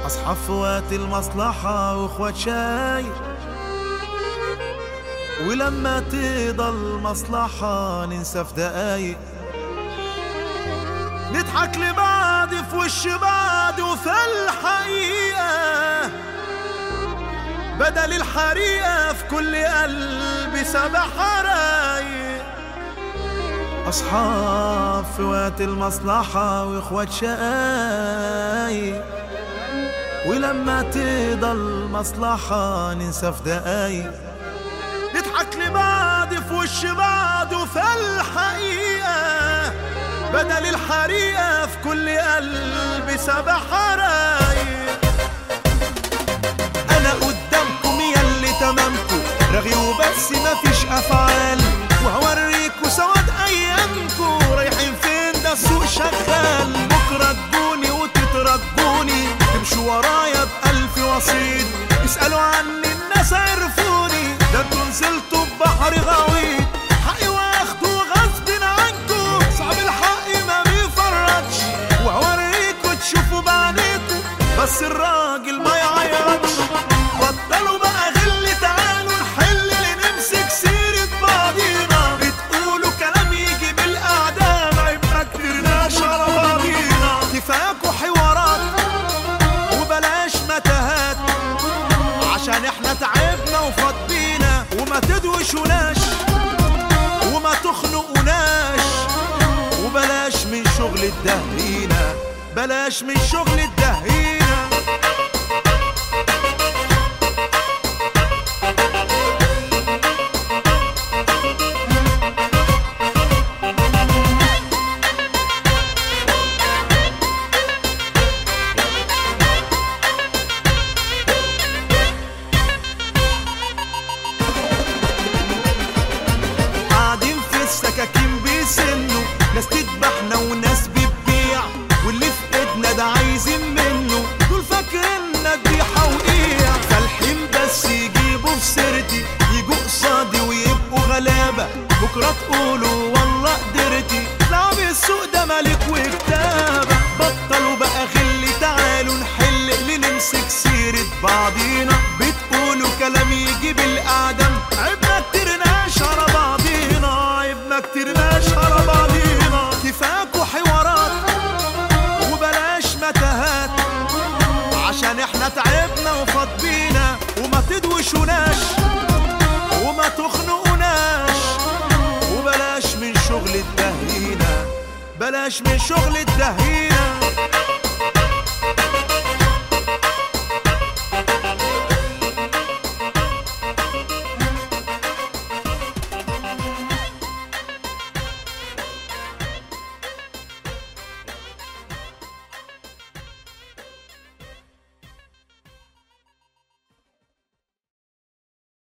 أصحاب في وقت المصلحة وإخوات شاي، ولما تقضى المصلحة ننسى في دقايق، نضحك لبعض في وش بعض وفي الحقيقة بدل الحريقة في كل قلب 7 حرايق. أصحاب في وقت المصلحة وإخوات شقايق، ولما تقضى المصلحة ننسى في دقايق، نضحك لبعض في وش بعض وفي الحقيقة بدل الحريقة في كل قلب 7 حرايق. أنا قدامكم ياللي تمامكم رغي وبس مفيش أفعال، وهوريكوا سواد أيامكم رايحين فين ده السوق شغال. بكرة تجوني وتترجوني تمشوا ورايا ب1000 وسيط، اسألوا عني الناس عرفوني، ده انتوا نزلتوا ببحر غويط. حقي واخدوا غصب عنكم، صعب الحق ما بيفرطش، وهوريكوا تشوفوا بعينيكوا بس الراجل ما يعيطش. بطلوا بقى غل، تعالوا نحل نمسك سيرة بعضينا. بتقولوا كلام يجي بالأعدام، عيب ما كترناش على بعضينا. كفاكوا حوارات وبلاش متاهات، عشان احنا تعبنا وفضينا، وما تدوشوناش وما تخنقوناش، وبلاش من شغل الدهرينا، بلاش من شغل الدهرينا. السكاكين بيسنوا، ناس تذبحنا وناس بتبيع، واللي في ايدنا ده عايزين منه، دول فاكريننا ذبيحة وقيع. فالحين بس يجيبوا في سيرتي، يجوا قصادي ويبقوا غلابة، بكرة تقولوا والله قدرتي. لعب السوق ده ملك وكتابة، بطلوا بقى غل، تعالوا نحل نمسك سيرة بعضينا. بتقولوا كلام يجي بالأعدام، عيب ما كترناش على بعضينا، ما كترناش على بعضينا. كفاكوا حوارات وبلاش متاهات، عشان احنا تعبنا وفضينا، وما تدوشوناش وما تخنقوناش، وبلاش من شغل الدهينة، بلاش من شغل الدهينة.